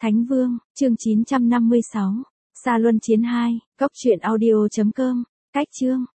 Thánh Vương, chương 956. Sa Luân Chiến 2, cốc truyện audio.com. Cách chương.